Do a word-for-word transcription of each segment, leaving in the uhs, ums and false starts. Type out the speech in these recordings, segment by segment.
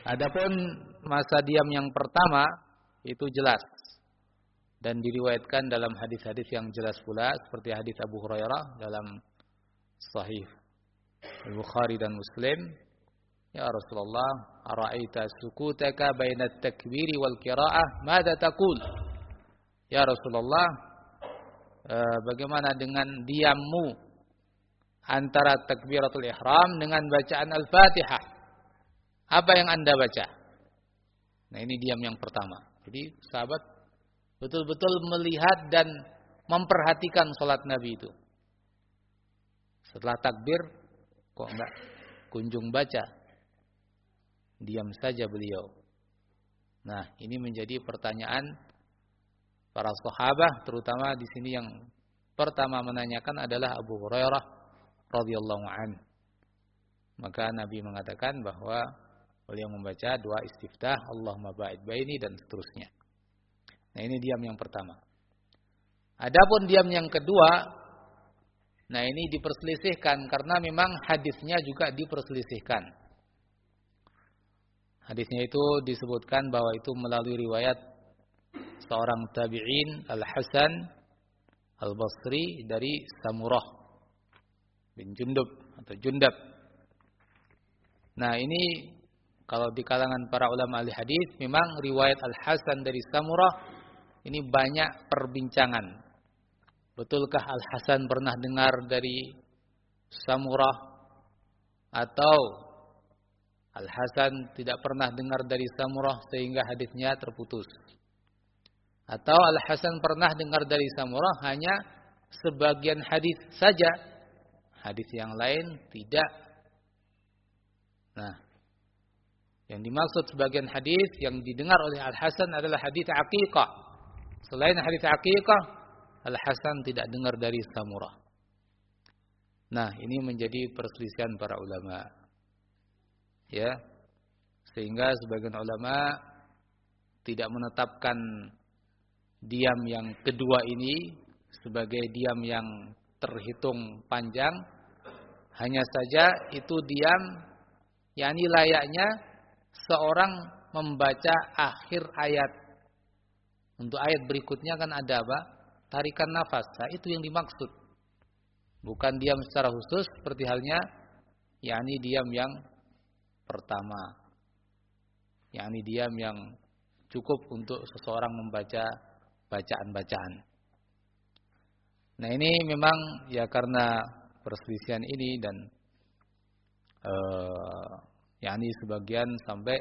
Adapun masa diam yang pertama itu jelas dan diriwayatkan dalam hadis-hadis yang jelas pula seperti hadis Abu Hurairah dalam Sahih Al-Bukhari dan Muslim. Ya Rasulullah, ara'aita sukutaka baina at-takbiri wal qira'ah, madza taqul? Ya Rasulullah, bagaimana dengan diammu antara takbiratul ihram dengan bacaan Al-Fatihah? Apa yang Anda baca? Nah, ini diam yang pertama. Jadi sahabat betul-betul melihat dan memperhatikan salat Nabi itu. Setelah takbir kok enggak kunjung baca. Diam saja beliau. Nah, ini menjadi pertanyaan para sahabat, terutama di sini yang pertama menanyakan adalah Abu Hurairah radhiyallahu anhu. Maka Nabi mengatakan bahwa beliau membaca doa istiftah, Allahumma ba'id baini dan seterusnya. Nah, ini diam yang pertama. Adapun diam yang kedua, nah ini diperselisihkan karena memang hadisnya juga diperselisihkan. Hadisnya itu disebutkan bahwa itu melalui riwayat seorang tabi'in Al-Hasan Al-Basri dari Samurah bin Jundub atau Jundab. Nah, ini kalau di kalangan para ulama ahli hadis memang riwayat Al-Hasan dari Samurah ini banyak perbincangan. Betulkah Al-Hasan pernah dengar dari Samurah atau Al-Hasan tidak pernah dengar dari Samurah sehingga hadisnya terputus? Atau Al-Hasan pernah dengar dari Samurah hanya sebagian hadis saja, hadis yang lain tidak. Nah, yang dimaksud sebagian hadis yang didengar oleh Al-Hasan adalah hadis aqiqah. Selain hadis aqiqah, Al-Hasan tidak dengar dari Samurah. Nah, ini menjadi perselisihan para ulama. Ya. Sehingga sebagian ulama tidak menetapkan diam yang kedua ini sebagai diam yang terhitung panjang. Hanya saja itu diam yakni layaknya seorang membaca akhir ayat. Untuk ayat berikutnya kan ada apa? Tarikan nafas. Nah, itu yang dimaksud. Bukan diam secara khusus seperti halnya yakni diam yang pertama. Yakni diam yang cukup untuk seseorang membaca bacaan-bacaan. Nah, ini memang ya karena perselisihan ini dan eh, yakni sebagian sampai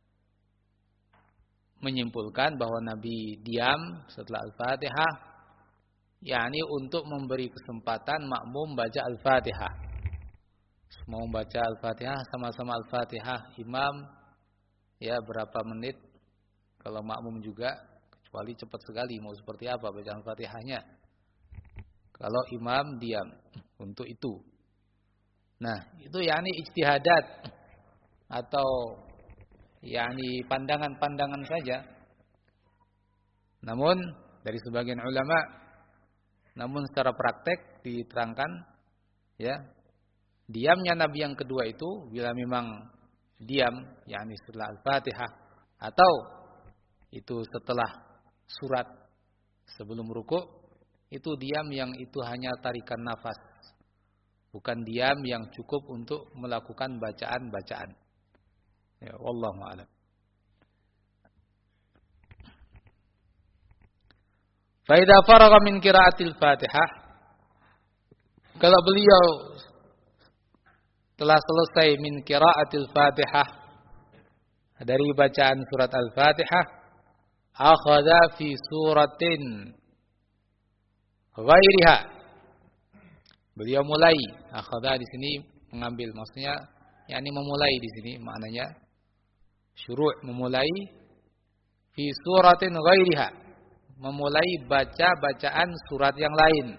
menyimpulkan bahwa Nabi diam setelah Al-Fatihah yakni untuk memberi kesempatan makmum baca Al-Fatihah. Mau membaca Al-Fatihah sama-sama Al-Fatihah, imam ya berapa menit, kalau makmum juga kecuali cepat sekali mau seperti apa baca Al-Fatihahnya. Kalau imam diam untuk itu. Nah, itu yakni ijtihadat atau yakni pandangan-pandangan saja. Namun dari sebagian ulama, namun secara praktek diterangkan ya, diamnya Nabi yang kedua itu bila memang diam yakni setelah Al-Fatihah atau itu setelah surat sebelum rukuk, itu diam yang itu hanya tarikan nafas. Bukan diam yang cukup untuk melakukan bacaan-bacaan. Ya, wallahu a'lam. Fa idza faragha min qiraatil Fatihah, kalau beliau telah selesai min qiraatil Fatihah dari bacaan surat Al-Fatihah, akhadha fi suratin ghairiha. Beliau mulai, akhadha di sini mengambil, maksudnya yakni memulai di sini maknanya syuru' memulai fi suratin ghairiha, memulai baca bacaan surat yang lain.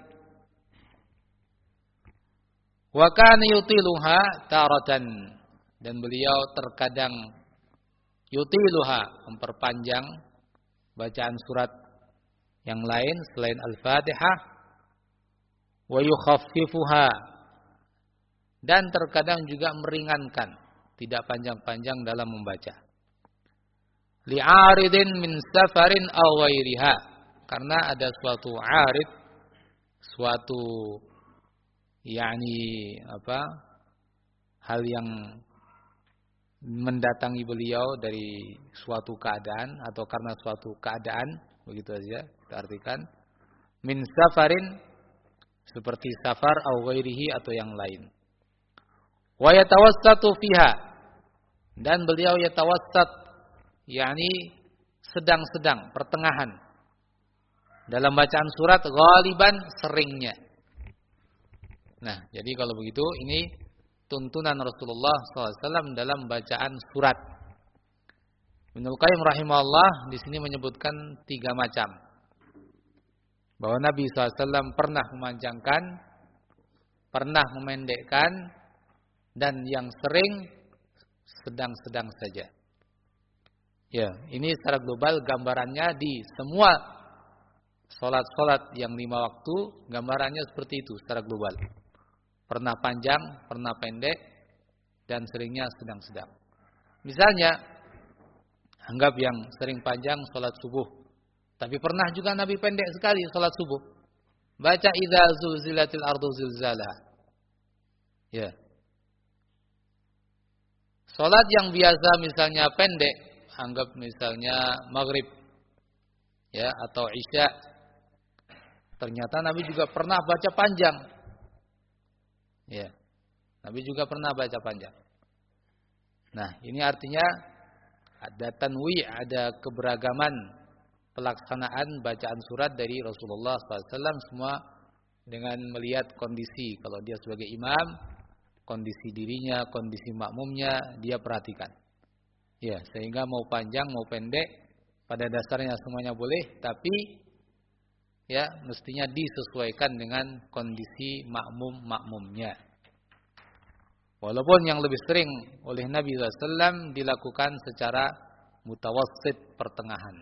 Wa kana yutiluha taratan, dan beliau terkadang yutiluha memperpanjang bacaan surat yang lain selain Al-Fatihah, wa yukhaffifuha, dan terkadang juga meringankan, tidak panjang-panjang dalam membaca. li'aridin min safarin aw ghairiha, karena ada suatu arid, suatu yakni apa? hal yang mendatangi beliau dari suatu keadaan atau karena suatu keadaan, begitu aja kita artikan. Min safarin seperti safar au ghairihi atau yang lain. Wa yatawassatu fiha, dan beliau yatawassat yakni sedang-sedang, pertengahan dalam bacaan surat, ghaliban seringnya. Nah, jadi kalau begitu ini tuntunan Rasulullah shallallahu alaihi wasallam dalam bacaan surat. Ibnu Qayyim rahimahullah di sini menyebutkan tiga macam. Bahwa Nabi shallallahu alaihi wasallam pernah memanjangkan, pernah memendekkan, dan yang sering sedang-sedang saja. Ya, ini secara global gambarannya di semua sholat-sholat yang lima waktu, gambarannya seperti itu secara global. Pernah panjang, pernah pendek, dan seringnya sedang-sedang. Misalnya, anggap yang sering panjang sholat subuh. Tapi pernah juga Nabi pendek sekali sholat subuh. Baca idza zulzilatil ardu zilzalaha. Ya. Sholat yang biasa misalnya pendek, anggap misalnya maghrib, ya, atau isya. Ternyata Nabi juga pernah baca panjang. Ya. Nabi juga pernah baca panjang. Nah, ini artinya ada tanwi', ada keberagaman pelaksanaan bacaan surat dari Rasulullah shallallahu alaihi wasallam, semua dengan melihat kondisi. Kalau dia sebagai imam, kondisi dirinya, kondisi makmumnya, dia perhatikan. Ya, sehingga mau panjang, mau pendek, pada dasarnya semuanya boleh, tapi ya mestinya disesuaikan dengan kondisi makmum-makmumnya. Walaupun yang lebih sering oleh Nabi shallallahu alaihi wasallam dilakukan secara mutawassit, pertengahan.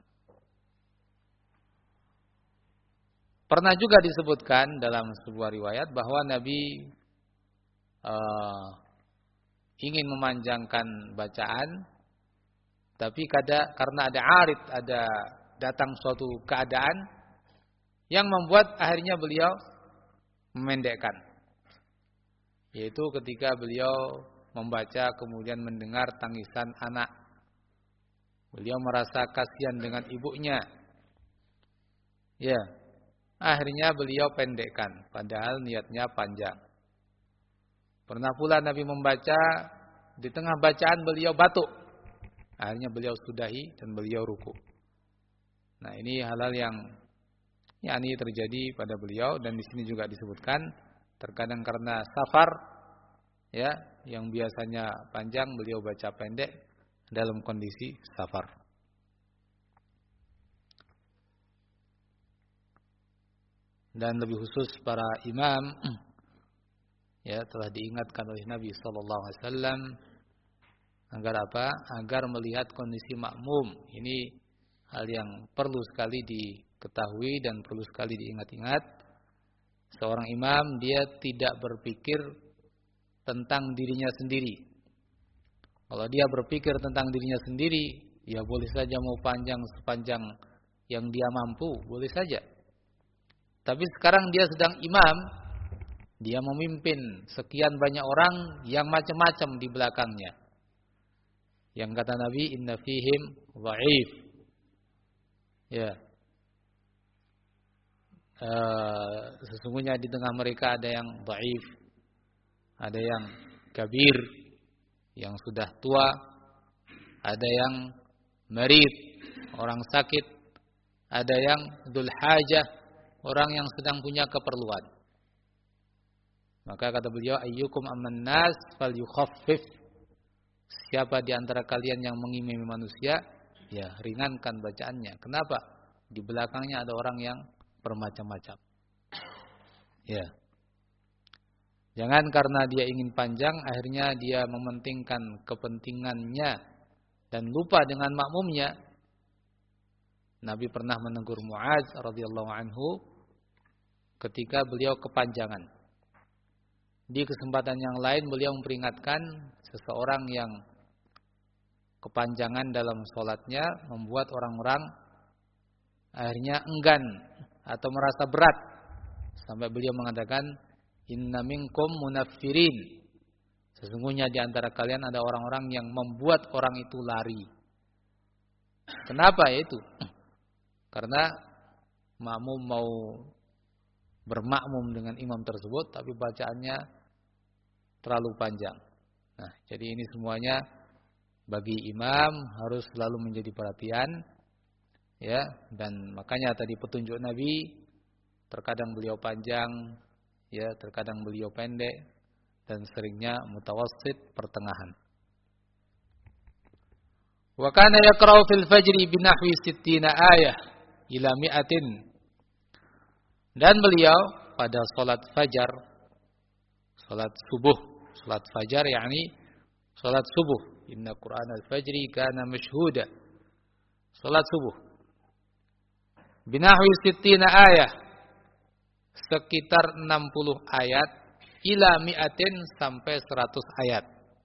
Pernah juga disebutkan dalam sebuah riwayat bahwa Nabi uh, ingin memanjangkan bacaan, tapi kada, karena ada arid, ada datang suatu keadaan yang membuat akhirnya beliau memendekkan. Yaitu ketika beliau membaca kemudian mendengar tangisan anak. Beliau merasa kasihan dengan ibunya. Ya, akhirnya beliau pendekkan, padahal niatnya panjang. Pernah pula Nabi membaca, di tengah bacaan beliau batuk. Akhirnya beliau sudahi dan beliau ruku. Nah, ini hal-hal yang ya, ini terjadi pada beliau, dan di sini juga disebutkan terkadang karena safar, ya, yang biasanya panjang beliau baca pendek dalam kondisi safar. Dan lebih khusus para imam, ya, telah diingatkan oleh Nabi Sallallahu Alaihi Wasallam agar apa? Agar melihat kondisi makmum. Ini hal yang perlu sekali diketahui dan perlu sekali diingat-ingat. Seorang imam dia tidak berpikir tentang dirinya sendiri. Kalau dia berpikir tentang dirinya sendiri, ya boleh saja mau panjang sepanjang yang dia mampu, boleh saja. Tapi sekarang dia sedang imam, dia memimpin sekian banyak orang yang macam-macam di belakangnya. Yang kata Nabi, inna fihim dha'if. Ya. Uh, sesungguhnya di tengah mereka ada yang dhaif, ada yang kabir, yang sudah tua, ada yang marid, orang sakit, ada yang dzul hajah, orang yang sedang punya keperluan. Maka kata beliau, ayyukum amman nas falyukhaffif. Siapa di antara kalian yang mengimami manusia, ya ringankan bacaannya. Kenapa? Di belakangnya ada orang yang bermacam-macam. Ya. Jangan karena dia ingin panjang, akhirnya dia mementingkan kepentingannya dan lupa dengan makmumnya. Nabi pernah menegur Mu'adz radhiyallahu anhu ketika beliau kepanjangan. Di kesempatan yang lain beliau memperingatkan seseorang yang kepanjangan dalam sholatnya membuat orang-orang akhirnya enggan atau merasa berat. Sampai beliau mengatakan, inna minkum munaffirin. Sesungguhnya di antara kalian ada orang-orang yang membuat orang itu lari. Kenapa itu? Karena makmum mau bermakmum dengan imam tersebut, tapi bacaannya terlalu panjang. Nah, jadi ini semuanya bagi imam harus selalu menjadi perhatian, ya. Dan makanya tadi petunjuk Nabi, terkadang beliau panjang, ya, terkadang beliau pendek, dan seringnya mutawassit, pertengahan. Wa kana yaqra'u fil fajri binahwi sittina ayah ila mi'atin. Dan beliau pada salat fajar, salat subuh, salat fajar yakni salat subuh. Inna Qur'an al-fajri kana mashhuda. Salat subuh. Binahwi sittina ayah. Sekitar enam puluh ayat ila mi'atin sampai seratus ayat.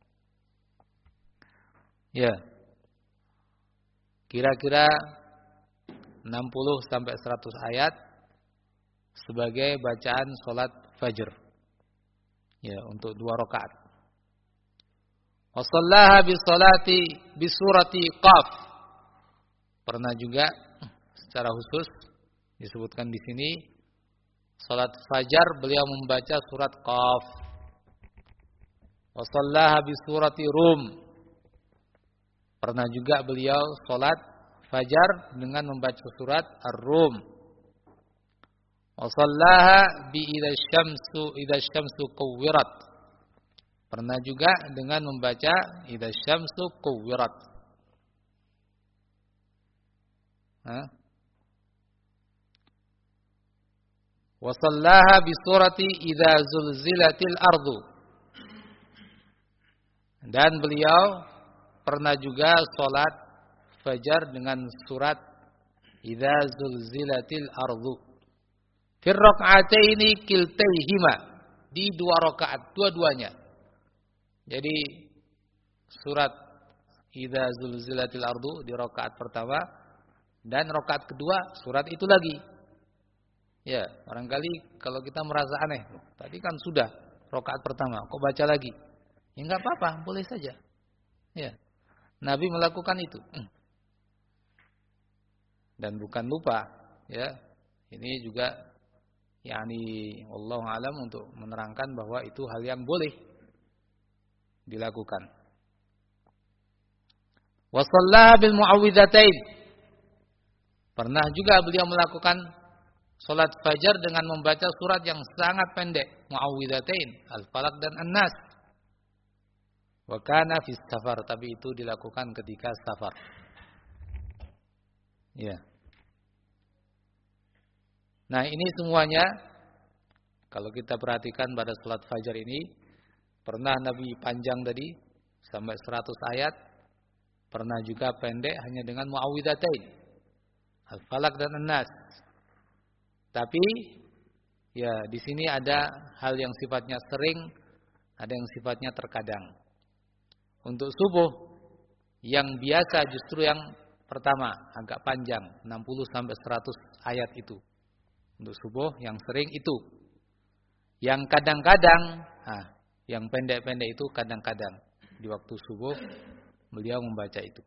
Ya. Kira-kira enam puluh sampai seratus ayat sebagai bacaan salat fajr. Ya, untuk dua rakaat. Wa shallaha bi salati bi surati Qaf. Pernah juga secara khusus disebutkan di sini salat fajar beliau membaca surat Qaf. Wa shallaha bi surati Rum. Pernah juga beliau salat fajar dengan membaca surat Ar-Rum. Wa shallaha bi idza syamsu idza syamsu kuwirat. Pernah juga dengan membaca idza syamsu kuwirat. Hah? Wa shallaha bi surati idza zulzilatil ardu. Dan beliau pernah juga salat fajar dengan surat idza zulzilatil ardu. Fi rak'ataini kiltaihima, di dua rakaat, dua-duanya. Jadi surat idza zulzilatil ardu di rakaat pertama dan rakaat kedua surat itu lagi. Ya, barangkali kalau kita merasa aneh, tadi kan sudah rakaat pertama, kok baca lagi? Ya enggak apa-apa, boleh saja. Ya. Nabi melakukan itu. Dan bukan lupa, ya. Ini juga yakni wallahu alam untuk menerangkan bahwa itu hal yang boleh dilakukan. Wa shallaha bil mu'awwidzatain. Pernah juga beliau melakukan salat fajar dengan membaca surat yang sangat pendek, mu'awwidzatain, Al-Falaq dan An-Nas. Wa kana fi safar, tapi itu dilakukan ketika safar. Ya. Nah, ini semuanya kalau kita perhatikan pada salat fajar ini, pernah Nabi panjang tadi sampai seratus ayat, pernah juga pendek hanya dengan mu'awwidzatain, Al-Falaq dan An-Nas. Tapi ya di sini ada hal yang sifatnya sering, ada yang sifatnya terkadang. Untuk subuh yang biasa justru yang pertama agak panjang, enam puluh sampai seratus ayat itu. Untuk subuh yang sering itu. Yang kadang-kadang, nah, yang pendek-pendek itu kadang-kadang di waktu subuh beliau membaca itu.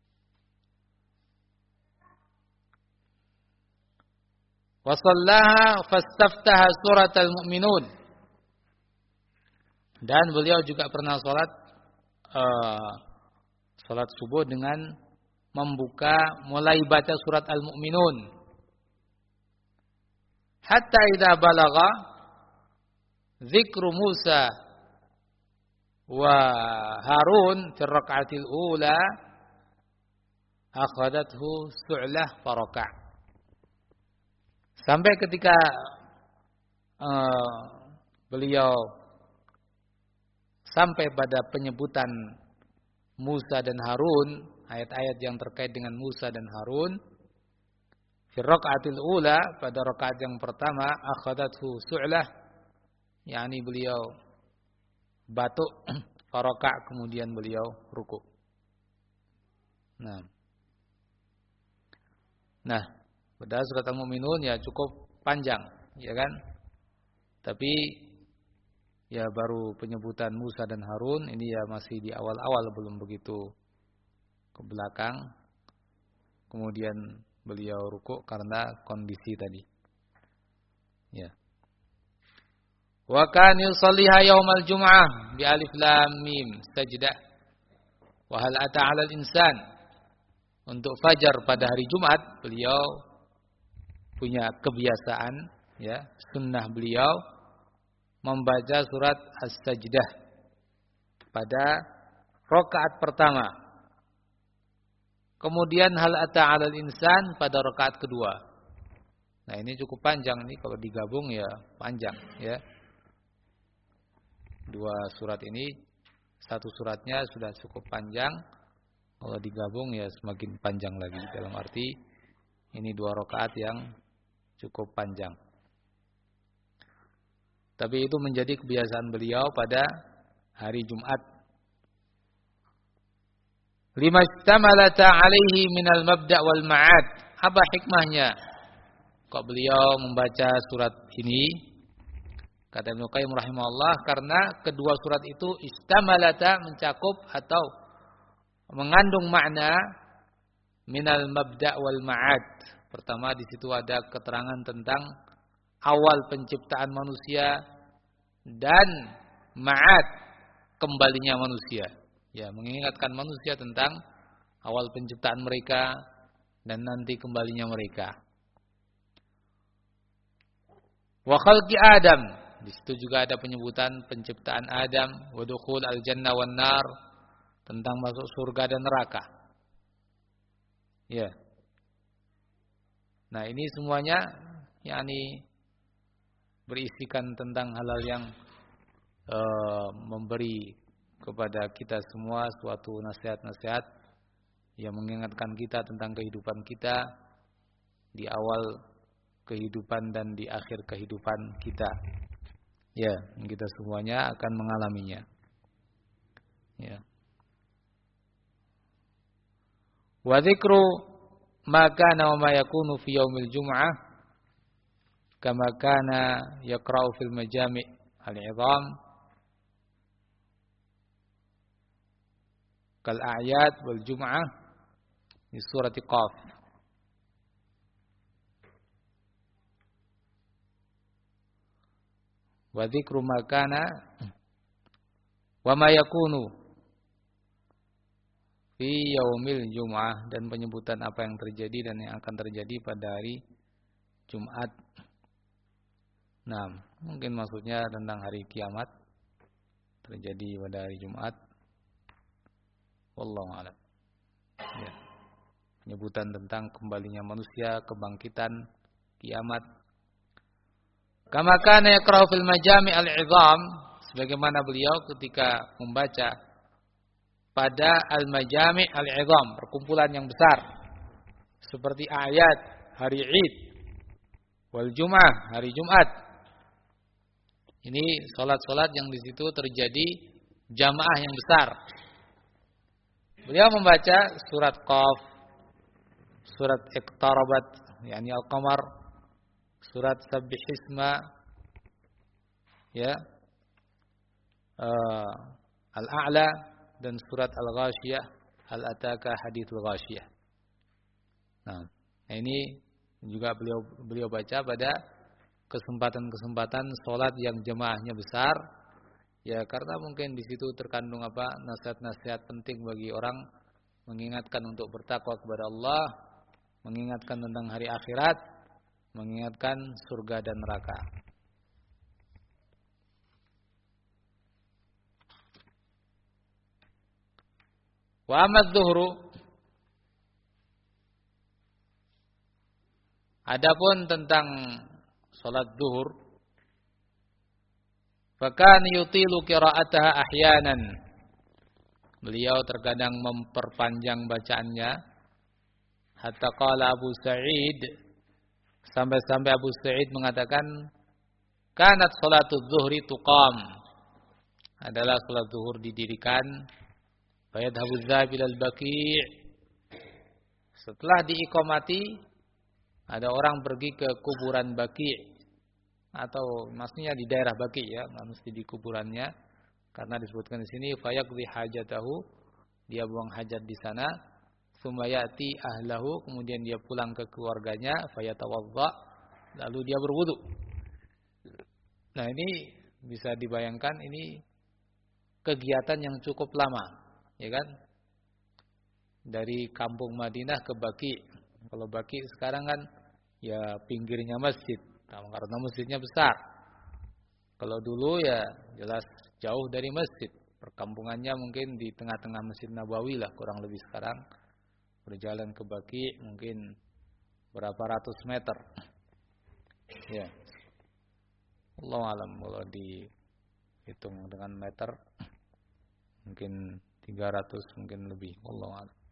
Wa shallaha fastaftaha suratal mu'minun. Dan beliau juga pernah salat uh, salat subuh dengan membuka mulai baca surat Al-Mu'minun. Hatta idza balagha dzikru Musa wa Harun fi rak'atil ula akhadathu su'lah faraka'. Sampai ketika uh, beliau sampai pada penyebutan Musa dan Harun, ayat-ayat yang terkait dengan Musa dan Harun, fi rak'atil ula, pada rakaat yang pertama, akhadathu su'lah, yakni beliau batuk, faraka', kemudian beliau ruku'. Nah. Nah, padahal surat Al-Mu'minun ya cukup panjang, ya kan? Tapi ya baru penyebutan Musa dan Harun ini ya masih di awal-awal, belum begitu ke belakang. Kemudian beliau rukuk karena kondisi tadi. Ya. Wa kan yusalliha yaumal jum'ah bi alif lam mim sajdah. Wa hal ata 'alal insan. Untuk fajar pada hari Jumat beliau punya kebiasaan, ya, sunnah beliau membaca surat As-Sajdah pada rakaat pertama. Kemudian hal ata 'alal insan pada rakaat kedua. Nah, ini cukup panjang nih, kalau digabung ya panjang, ya. Dua surat ini, satu suratnya sudah cukup panjang, kalau digabung ya semakin panjang lagi. Dalam arti ini dua rakaat yang cukup panjang. Tapi itu menjadi kebiasaan beliau pada hari Jumat. Lima istamalata alaihi minal mabda' wal ma'ad. Apa hikmahnya kok beliau membaca surat ini? Kata Ibnu Qayyim rahimahullah, karena kedua surat itu istamalata, mencakup atau mengandung makna minal mabda' wal ma'ad. Pertama, di situ ada keterangan tentang awal penciptaan manusia dan ma'ad, kembalinya manusia. Ya, mengingatkan manusia tentang awal penciptaan mereka dan nanti kembalinya mereka. Wa khalqi Adam, di situ juga ada penyebutan penciptaan Adam, wa dukhul al-jannah wan nar, tentang masuk surga dan neraka. Ya. Nah, ini semuanya yakni berisikan tentang hal-hal yang e, memberi kepada kita semua suatu nasihat-nasihat yang mengingatkan kita tentang kehidupan kita di awal kehidupan dan di akhir kehidupan kita. Ya, kita semuanya akan mengalaminya. Ya. Wa dzikru ma kana wa ma yakunu fi yaumil jum'ah kama kana yaqra'u fil majami' al-'idham kal a'yad wal jum'ah di surat Qaf. Wa dzikru ma kana wa ma yakunu fi yaumil jum'ah, dan penyebutan apa yang terjadi dan yang akan terjadi pada hari Jumat. Nah, mungkin maksudnya tentang hari kiamat terjadi pada hari Jumat. Wallahu a'lam. Ya. Penyebutan tentang kembalinya manusia, kebangkitan, kiamat. Kama kana yaqra'u fil majami' al-'idham, sebagaimana beliau ketika membaca pada al-majami' al-'idham, perkumpulan yang besar, seperti ayat hari Id, wal Jum'ah, hari Jumat. Ini salat-salat yang di situ terjadi jamaah yang besar. Beliau membaca surat Qaf, surat Iqtarabat, yakni Al-Qamar, surat Sabbihisma, ya, uh, Al-A'la, dan surat Al-Ghashiyah, Hal Ataka Hadithul Ghashiyah. Nah, ini juga beliau beliau baca pada kesempatan-kesempatan sholat yang jemaahnya besar. Ya, karena mungkin di situ terkandung apa? Nasihat-nasihat penting bagi orang, mengingatkan untuk bertakwa kepada Allah, mengingatkan tentang hari akhirat, mengingatkan surga dan neraka. Wa amad zuhru, adapun tentang salat zuhur, fakan yutilu qira'ataha ahyanan, beliau terkadang memperpanjang bacaannya, hatta qala Abu Sa'id, sampai-sampai Abu Sa'id mengatakan, kanat salatul zuhri tuqam, adalah salat zuhur didirikan, fayadhabu dzahab ilal baqi', Setelah diiqamati, ada orang pergi ke kuburan Baqi, atau maksudnya di daerah Baqi ya, nggak mesti di kuburannya, karena disebutkan di sini fayaqdi hajatahu, dia buang hajat di sana, sumayati ahlahu, kemudian dia pulang ke keluarganya, fayatawadda, lalu dia berwudu. Nah, ini bisa dibayangkan ini kegiatan yang cukup lama, ya kan? Dari kampung Madinah ke Baqi. Kalau Baqi sekarang kan ya pinggirnya masjid, karena masjidnya besar. Kalau dulu ya jelas jauh dari masjid. Perkampungannya mungkin di tengah-tengah Masjid Nabawi lah kurang lebih sekarang. Berjalan ke Baqi mungkin berapa ratus meter. Ya. Allah alam kalau dihitung dengan meter mungkin tiga ratus mungkin lebih. Allah alam.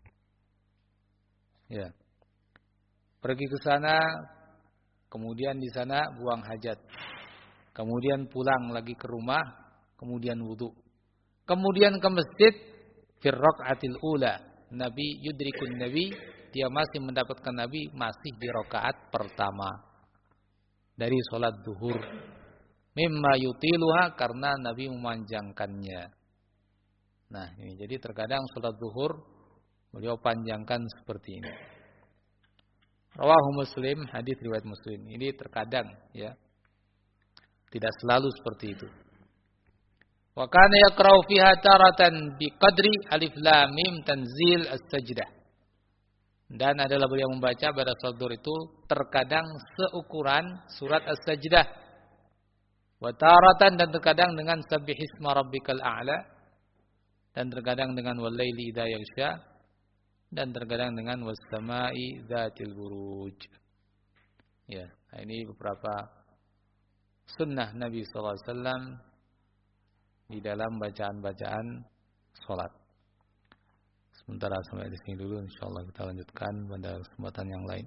Ya. Pergi ke sana, kemudian di sana buang hajat. Kemudian pulang lagi ke rumah, kemudian wudu. Kemudian ke masjid, fir raq'atil ula. Nabi yudrikun nabi, dia masih mendapatkan nabi masih di rakaat pertama dari salat zuhur. Mimma yutiluha, karena nabi memanjangkannya. Nah, ini jadi terkadang salat zuhur beliau panjangkan seperti ini. Rawahu Muslim, hadis riwayat Muslim. Ini terkadang ya. Tidak selalu seperti itu. Wa kana yaqra'u fiha taratan biqadri alif lam mim tanzil as-sajdah. Dan adalah beliau membaca pada salat zuhur itu terkadang seukuran surat as-sajdah. Wa taratan, dan terkadang dengan sabbihisma rabbikal a'la, dan terkadang dengan wal laili idza yaghsha, dan terkadang dengan was-sama'i dzatil buruj. Ya, ini beberapa sunnah Nabi sallallahu alaihi wasallam di dalam bacaan-bacaan salat. Sementara sampai di sini dulu, insyaallah kita lanjutkan pada kesempatan yang lain.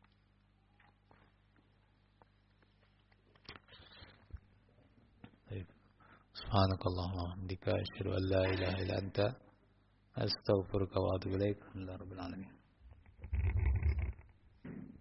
Baik. Subhanakallahumma wa bihamdika asyhadu an la ilaha illa anta astaghfiruka wa atubu ilaik. Alhamdulillahirabbil alamin.